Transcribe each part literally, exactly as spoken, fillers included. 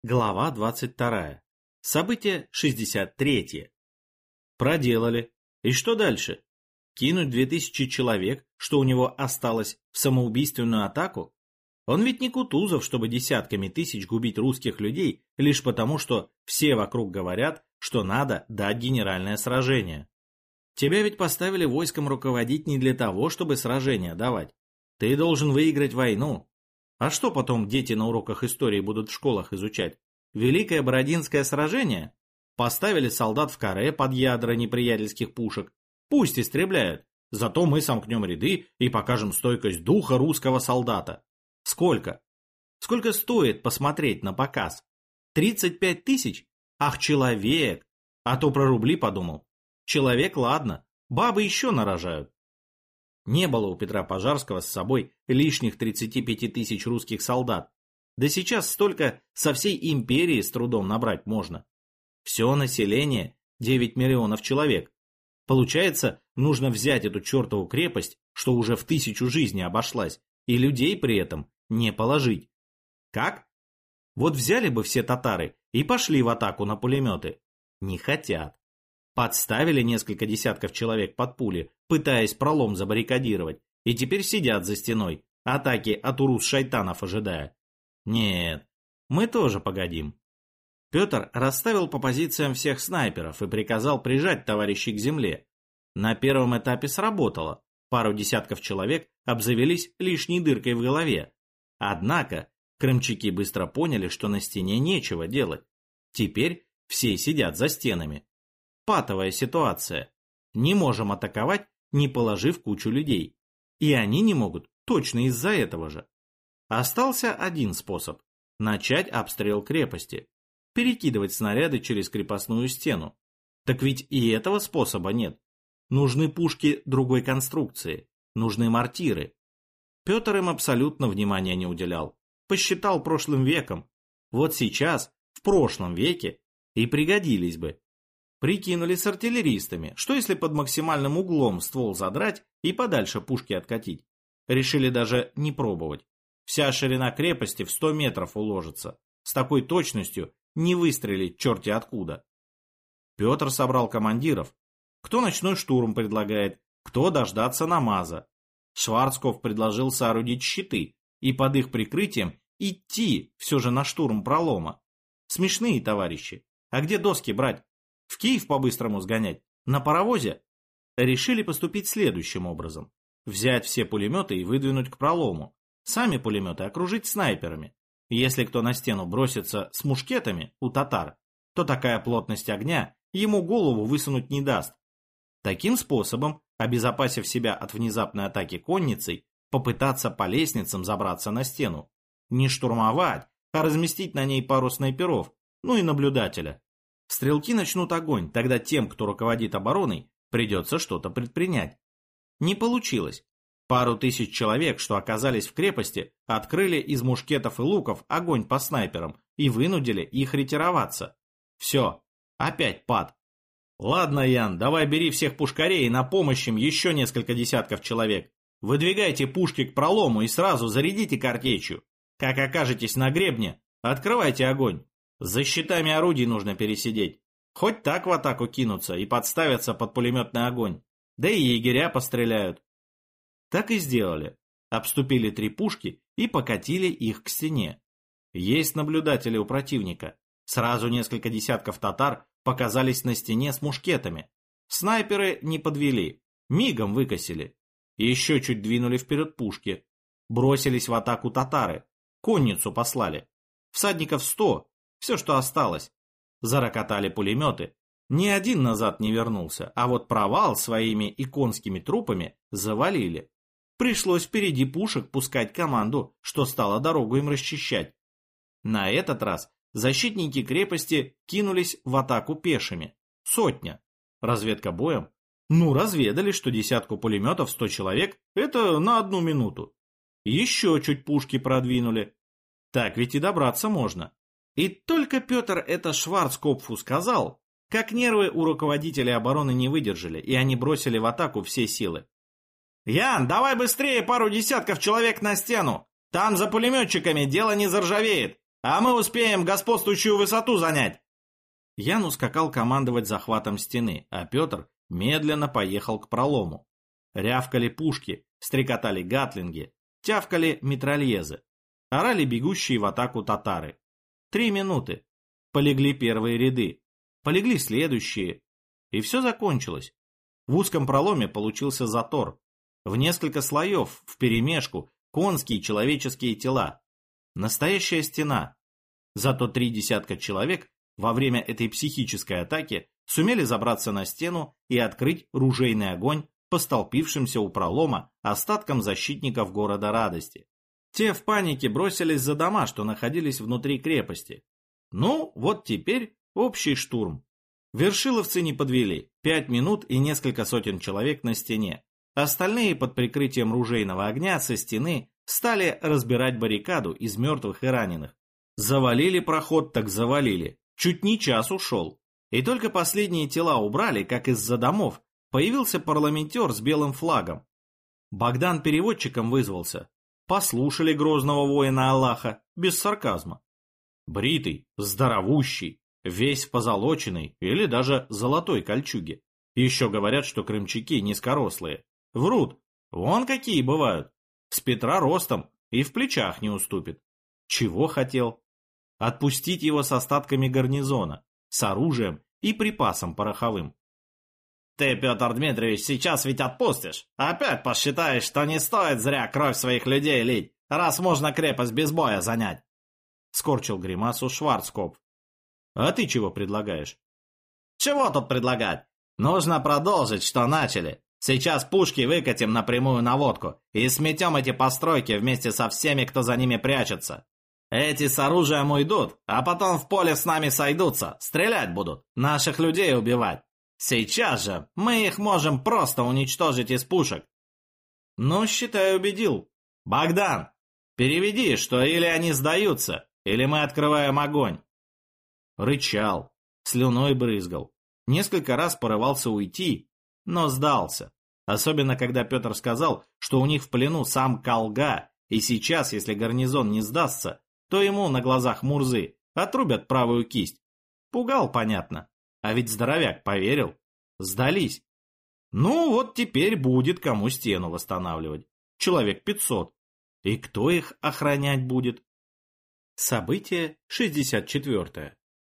Глава двадцать вторая. Событие шестьдесят третье. Проделали. И что дальше? Кинуть две тысячи человек, что у него осталось, в самоубийственную атаку? Он ведь не Кутузов, чтобы десятками тысяч губить русских людей, лишь потому, что все вокруг говорят, что надо дать генеральное сражение. Тебя ведь поставили войском руководить не для того, чтобы сражения давать. Ты должен выиграть войну. А что потом дети на уроках истории будут в школах изучать? Великое Бородинское сражение? Поставили солдат в каре под ядра неприятельских пушек. Пусть истребляют. Зато мы сомкнем ряды и покажем стойкость духа русского солдата. Сколько? Сколько стоит посмотреть на показ? тридцать пять тысяч? Ах, человек! А то про рубли подумал. Человек, ладно, бабы еще нарожают. Не было у Петра Пожарского с собой лишних тридцати пяти тысяч русских солдат. Да сейчас столько со всей империи с трудом набрать можно. Все население девять миллионов человек. Получается, нужно взять эту чертову крепость, что уже в тысячу жизней обошлась, и людей при этом не положить. Как? Вот взяли бы все татары и пошли в атаку на пулеметы. Не хотят. Подставили несколько десятков человек под пули, пытаясь пролом забаррикадировать, и теперь сидят за стеной, атаки от урус-шайтанов ожидая. Нет, мы тоже погодим. Петр расставил по позициям всех снайперов и приказал прижать товарищей к земле. На первом этапе сработало, пару десятков человек обзавелись лишней дыркой в голове. Однако крымчаки быстро поняли, что на стене нечего делать. Теперь все сидят за стенами. Патовая ситуация. Не можем атаковать, не положив кучу людей. И они не могут точно из-за этого же. Остался один способ – начать обстрел крепости. Перекидывать снаряды через крепостную стену. Так ведь и этого способа нет. Нужны пушки другой конструкции. Нужны мортиры. Петр им абсолютно внимания не уделял. Посчитал прошлым веком. Вот сейчас, в прошлом веке, и пригодились бы. Прикинули с артиллеристами, что если под максимальным углом ствол задрать и подальше пушки откатить. Решили даже не пробовать. Вся ширина крепости в сто метров уложится. С такой точностью не выстрелить черти откуда. Петр собрал командиров. Кто ночной штурм предлагает, кто дождаться намаза. Шварцкопф предложил соорудить щиты и под их прикрытием идти все же на штурм пролома. Смешные товарищи. А где доски брать? В Киев по-быстрому сгонять? На паровозе? Решили поступить следующим образом. Взять все пулеметы и выдвинуть к пролому. Сами пулеметы окружить снайперами. Если кто на стену бросится с мушкетами у татар, то такая плотность огня ему голову высунуть не даст. Таким способом, обезопасив себя от внезапной атаки конницей, попытаться по лестницам забраться на стену. Не штурмовать, а разместить на ней пару снайперов, ну и наблюдателя. Стрелки начнут огонь, тогда тем, кто руководит обороной, придется что-то предпринять. Не получилось. Пару тысяч человек, что оказались в крепости, открыли из мушкетов и луков огонь по снайперам и вынудили их ретироваться. Все, опять пад. Ладно, Ян, давай бери всех пушкарей и на помощь им еще несколько десятков человек. Выдвигайте пушки к пролому и сразу зарядите картечью. Как окажетесь на гребне, открывайте огонь. За щитами орудий нужно пересидеть. Хоть так в атаку кинуться и подставятся под пулеметный огонь. Да и егеря постреляют. Так и сделали. Обступили три пушки и покатили их к стене. Есть наблюдатели у противника. Сразу несколько десятков татар показались на стене с мушкетами. Снайперы не подвели. Мигом выкосили. Еще чуть двинули вперед пушки. Бросились в атаку татары. Конницу послали. Всадников сто. Все, что осталось. Зарокотали пулеметы. Ни один назад не вернулся, а вот провал своими и конскими трупами завалили. Пришлось впереди пушек пускать команду, что стало дорогу им расчищать. На этот раз защитники крепости кинулись в атаку пешими. Сотня. Разведка боем? Ну, разведали, что десятку пулеметов сто человек – это на одну минуту. Еще чуть пушки продвинули. Так ведь и добраться можно. И только Петр это Шварцкопфу сказал, как нервы у руководителей обороны не выдержали, и они бросили в атаку все силы. «Ян, давай быстрее пару десятков человек на стену! Там за пулеметчиками дело не заржавеет! а мы успеем господствующую высоту занять!» Ян ускакал командовать захватом стены, а Петр медленно поехал к пролому. Рявкали пушки, стрекотали гатлинги, тявкали митральезы, орали бегущие в атаку татары. Три минуты. Полегли первые ряды, полегли следующие, и все закончилось. В узком проломе получился затор. В несколько слоев, вперемешку, конские и человеческие тела. Настоящая стена. Зато три десятка человек во время этой психической атаки сумели забраться на стену и открыть ружейный огонь по столпившимся у пролома остаткам защитников города Радости. Те в панике бросились за дома, что находились внутри крепости. Ну, вот теперь общий штурм. Вершиловцы не подвели. Пять минут и несколько сотен человек на стене. Остальные под прикрытием ружейного огня со стены стали разбирать баррикаду из мертвых и раненых. Завалили проход, так завалили. Чуть не час ушел. И только последние тела убрали, как из-за домов появился парламентер с белым флагом. Богдан переводчиком вызвался. Послушали грозного воина Аллаха, без сарказма. Бритый, здоровущий, весь в позолоченной или даже золотой кольчуге. Еще говорят, что крымчаки низкорослые. Врут, вон какие бывают. С Петра ростом и в плечах не уступит. Чего хотел? Отпустить его с остатками гарнизона, с оружием и припасом пороховым. «Ты, Петр Дмитриевич, сейчас ведь отпустишь. Опять посчитаешь, что не стоит зря кровь своих людей лить, раз можно крепость без боя занять», — скорчил гримасу Шварцкопф. «А ты чего предлагаешь?» «Чего тут предлагать? Нужно продолжить, что начали. Сейчас пушки выкатим на прямую наводку и сметем эти постройки вместе со всеми, кто за ними прячется. Эти с оружием уйдут, а потом в поле с нами сойдутся, стрелять будут, наших людей убивать. Сейчас же мы их можем просто уничтожить из пушек». «Ну, считай, убедил. Богдан, переведи, что или они сдаются, или мы открываем огонь». Рычал, слюной брызгал, несколько раз порывался уйти, но сдался. Особенно, когда Петр сказал, что у них в плену сам Калга, и сейчас, если гарнизон не сдастся, то ему на глазах Мурзы отрубят правую кисть. Пугал, понятно. А ведь здоровяк поверил. Сдались. Ну, вот теперь будет кому стену восстанавливать. Человек пятьсот. И кто их охранять будет? Событие шестьдесят четвёртое.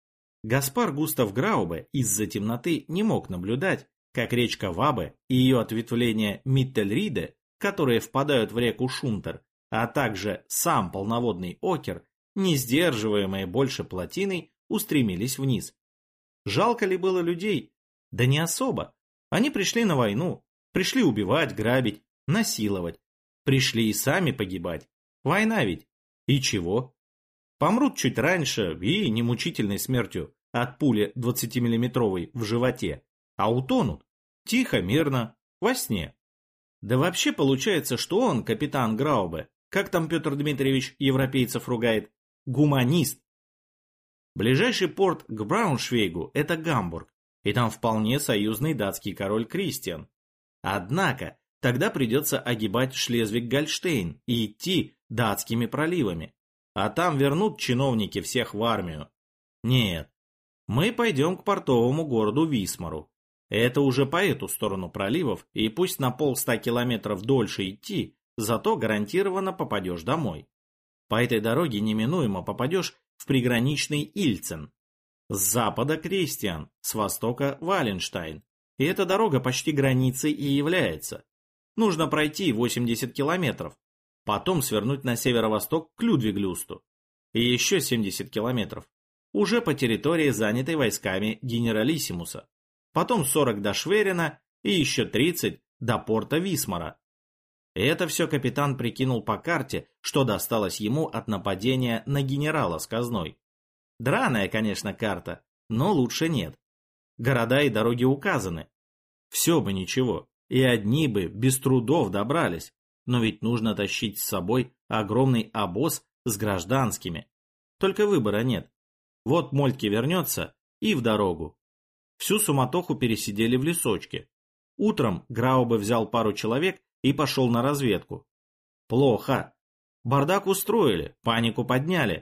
Гаспар Густав Граубе из-за темноты не мог наблюдать, как речка Вабе и ее ответвления Миттельриде, которые впадают в реку Шунтер, а также сам полноводный Окер, не сдерживаемые больше плотиной, устремились вниз. Жалко ли было людей? Да не особо. Они пришли на войну, пришли убивать, грабить, насиловать. Пришли и сами погибать. Война ведь. И чего? Помрут чуть раньше и не мучительной смертью от пули двадцатимиллиметровой в животе, а утонут. Тихо, мирно, во сне. Да вообще получается, что он, капитан Граубе, как там Петр Дмитриевич европейцев ругает, гуманист. Ближайший порт к Брауншвейгу – это Гамбург, и там вполне союзный датский король Кристиан. Однако, тогда придется огибать Шлезвиг-Гольштейн и идти датскими проливами, а там вернут чиновники всех в армию. Нет, мы пойдем к портовому городу Висмару. Это уже по эту сторону проливов, и пусть на полста километров дольше идти, зато гарантированно попадешь домой. По этой дороге неминуемо попадешь в приграничный Ильцен. С запада Кристиан, с востока Валенштайн. И эта дорога почти границей и является. Нужно пройти восемьдесят километров, потом свернуть на северо-восток к Людвиглюсту. И еще семьдесят километров. Уже по территории, занятой войсками генералиссимуса. Потом сорок до Шверина и еще тридцать до порта Висмара. Это все капитан прикинул по карте, что досталось ему от нападения на генерала с казной. Драная, конечно, карта, но лучше нет. Города и дороги указаны. Все бы ничего, и одни бы без трудов добрались, но ведь нужно тащить с собой огромный обоз с гражданскими. Только выбора нет. Вот Мольтке вернется и в дорогу. Всю суматоху пересидели в лесочке. Утром Граубе взял пару человек и пошел на разведку. Плохо. Бардак устроили, панику подняли.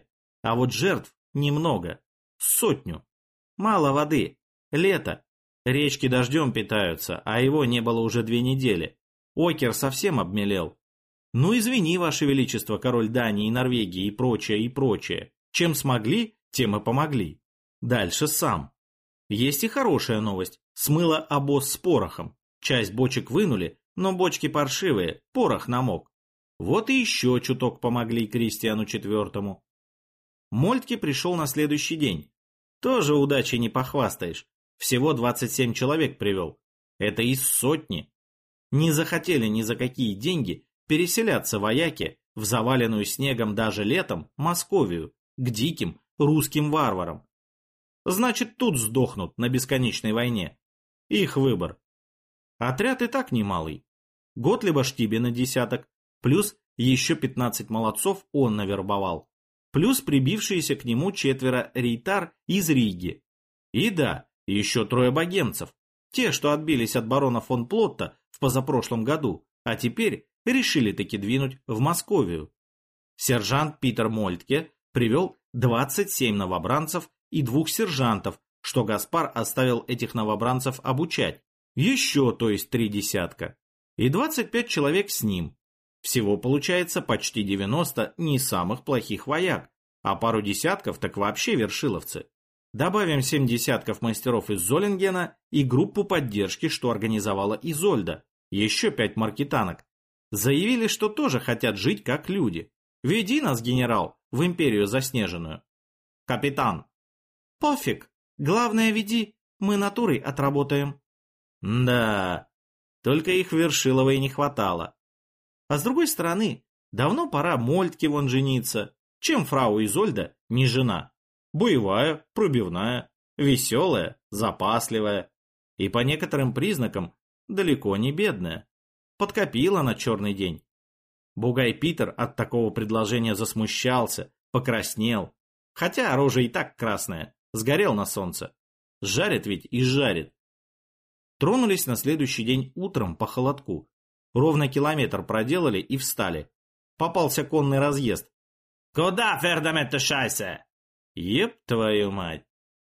А вот жертв немного. Сотню. Мало воды. Лето. Речки дождем питаются, а его не было уже две недели. Окер совсем обмелел. Ну извини, Ваше Величество, король Дании и Норвегии и прочее, и прочее. Чем смогли, тем и помогли. Дальше сам. Есть и хорошая новость. Смыло обоз с порохом. Часть бочек вынули, но бочки паршивые, порох намок. Вот и еще чуток помогли Кристиану четвёртому. Мольтке пришел на следующий день. Тоже удачей не похвастаешь. Всего двадцать семь человек привел. Это из сотни. Не захотели ни за какие деньги переселяться вояки в заваленную снегом даже летом Московию, к диким русским варварам. Значит, тут сдохнут на бесконечной войне. Их выбор. Отряд и так немалый. Готлиба Штибина десяток, плюс еще пятнадцать молодцов он навербовал, плюс прибившиеся к нему четверо рейтар из Риги. И да, еще трое богемцев, те, что отбились от барона фон Плотта в позапрошлом году, а теперь решили таки двинуть в Московию. Сержант Питер Мольтке привел двадцать семь новобранцев и двух сержантов, что Гаспар оставил этих новобранцев обучать, еще, то есть три десятка, и двадцать пять человек с ним. Всего получается почти девяносто не самых плохих вояк, а пару десятков так вообще вершиловцы. Добавим семь десятков мастеров из Золингена и группу поддержки, что организовала Изольда, еще пять маркетанок. Заявили, что тоже хотят жить как люди. Веди нас, генерал, в империю заснеженную. Капитан. Пофиг, главное веди, мы натурой отработаем. Да, только их Вершиловой не хватало. А с другой стороны, давно пора Мольтке вон жениться. Чем фрау Изольда не жена? Боевая, пробивная, веселая, запасливая. И по некоторым признакам далеко не бедная. Подкопила на черный день. Бугай Питер от такого предложения засмущался, покраснел. Хотя рожа и так красная, сгорел на солнце. Жарит ведь и жарит. Тронулись на следующий день утром по холодку. Ровно километр проделали и встали. Попался конный разъезд. «Куда, Фердамет, шайся?» «Еп твою мать!»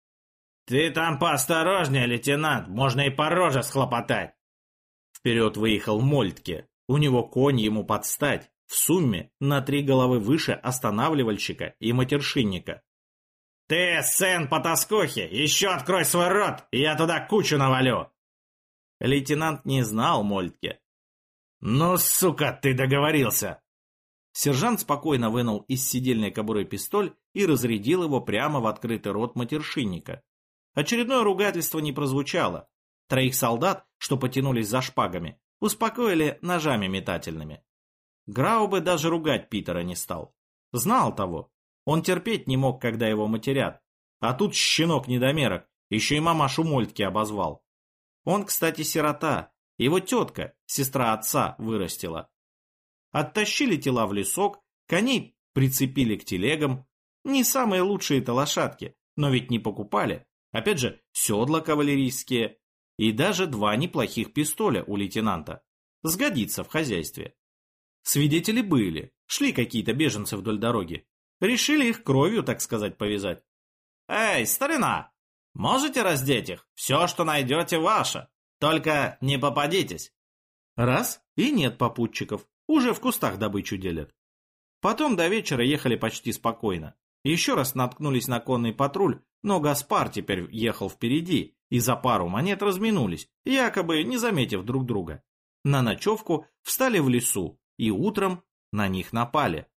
«Ты там поосторожнее, лейтенант, можно и по роже схлопотать!» Вперед выехал Мольтке. У него конь ему подстать, в сумме на три головы выше останавливальщика и матершинника. «Ты, сын потаскухи, еще открой свой рот, и я туда кучу навалю!» Лейтенант не знал Мольтке. «Ну, сука, ты договорился!» Сержант спокойно вынул из сидельной кобуры пистоль и разрядил его прямо в открытый рот матершинника. Очередное ругательство не прозвучало. Троих солдат, что потянулись за шпагами, успокоили ножами метательными. Граубе даже ругать Питера не стал. Знал того. Он терпеть не мог, когда его матерят. А тут щенок-недомерок, еще и мамашу Мольтке обозвал. Он, кстати, сирота. Его тетка, сестра отца, вырастила. Оттащили тела в лесок, коней прицепили к телегам. Не самые лучшие-то лошадки, но ведь не покупали. Опять же, седла кавалерийские. И даже два неплохих пистоля у лейтенанта. Сгодится в хозяйстве. Свидетели были, шли какие-то беженцы вдоль дороги. Решили их кровью, так сказать, повязать. «Эй, старина, можете раздеть их? Все, что найдете, ваше. Только не попадитесь». Раз, и нет попутчиков. Уже в кустах добычу делят. Потом до вечера ехали почти спокойно. Еще раз наткнулись на конный патруль, но Гаспар теперь ехал впереди, и за пару монет разминулись, якобы не заметив друг друга. На ночевку встали в лесу, и утром на них напали.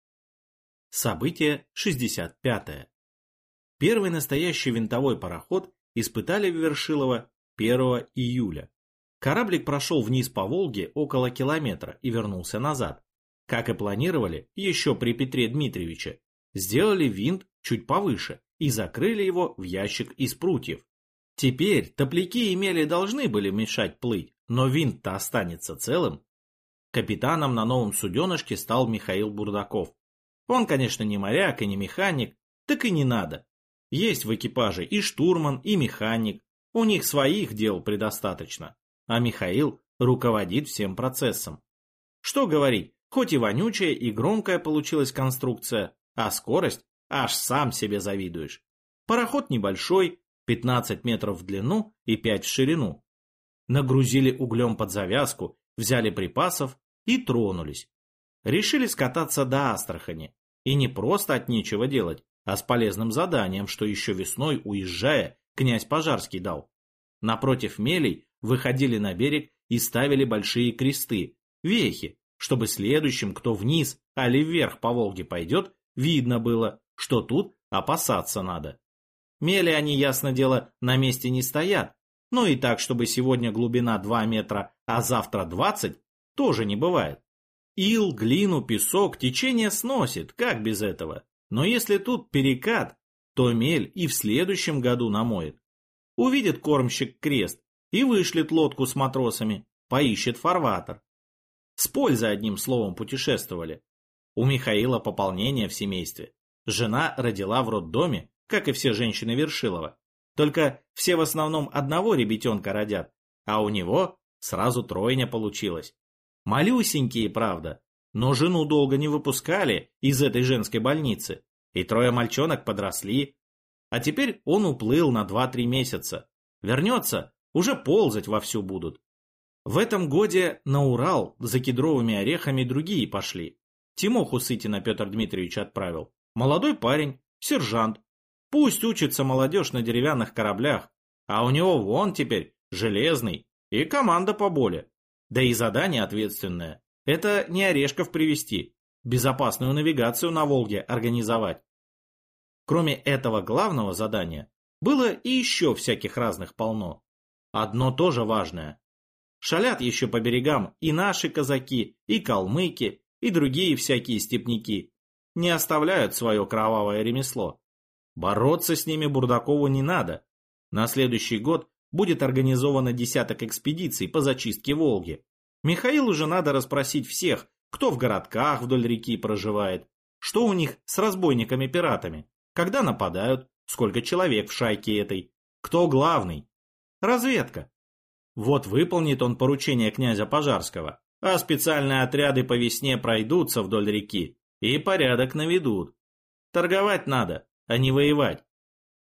Событие шестьдесят пятое. Первый настоящий винтовой пароход испытали в Вершилово первого июля. Кораблик прошел вниз по Волге около километра и вернулся назад. Как и планировали, еще при Петре Дмитриевиче, сделали винт чуть повыше и закрыли его в ящик из прутьев. Теперь топляки имели должны были мешать плыть, но винт-то останется целым. Капитаном на новом суденышке стал Михаил Бурдаков. Он, конечно, не моряк и не механик, так и не надо. Есть в экипаже и штурман, и механик, у них своих дел предостаточно. А Михаил руководит всем процессом. Что говорить, хоть и вонючая и громкая получилась конструкция, а скорость аж сам себе завидуешь. Пароход небольшой, пятнадцать метров в длину и пять в ширину. Нагрузили углем под завязку, взяли припасов и тронулись. Решили скататься до Астрахани. И не просто от нечего делать, а с полезным заданием, что еще весной, уезжая, князь Пожарский дал. Напротив мелей выходили на берег и ставили большие кресты, вехи, чтобы следующим, кто вниз, али вверх по Волге пойдет, видно было, что тут опасаться надо. Мели они, ясно дело, на месте не стоят, но и так, чтобы сегодня глубина два метра, а завтра двадцать, тоже не бывает. Ил, глину, песок течение сносит, как без этого. Но если тут перекат, то мель и в следующем году намоет. Увидит кормщик крест и вышлет лодку с матросами, поищет фарватер. С пользой, одним словом, путешествовали. У Михаила пополнение в семействе. Жена родила в роддоме, как и все женщины Вершилова. Только все в основном одного ребятенка родят, а у него сразу тройня получилась. Малюсенькие, правда, но жену долго не выпускали из этой женской больницы, и трое мальчонок подросли. А теперь он уплыл на два-три месяца. Вернется, уже ползать вовсю будут. В этом годе на Урал за кедровыми орехами другие пошли. Тимоху Сытина Петр Дмитриевич отправил. Молодой парень, сержант. Пусть учится молодежь на деревянных кораблях, а у него вон теперь железный и команда поболее. Да и задание ответственное. Это не Орешков привезти, безопасную навигацию на Волге организовать. Кроме этого главного задания, было и еще всяких разных полно. Одно тоже важное. Шалят еще по берегам и наши казаки, и калмыки, и другие всякие степняки. Не оставляют свое кровавое ремесло. Бороться с ними Бурдакову не надо. На следующий год будет организовано десяток экспедиций по зачистке Волги. Михаилу же надо расспросить всех, кто в городках вдоль реки проживает, что у них с разбойниками-пиратами, когда нападают, сколько человек в шайке этой, кто главный. Разведка. Вот выполнит он поручение князя Пожарского, а специальные отряды по весне пройдутся вдоль реки и порядок наведут. Торговать надо, а не воевать.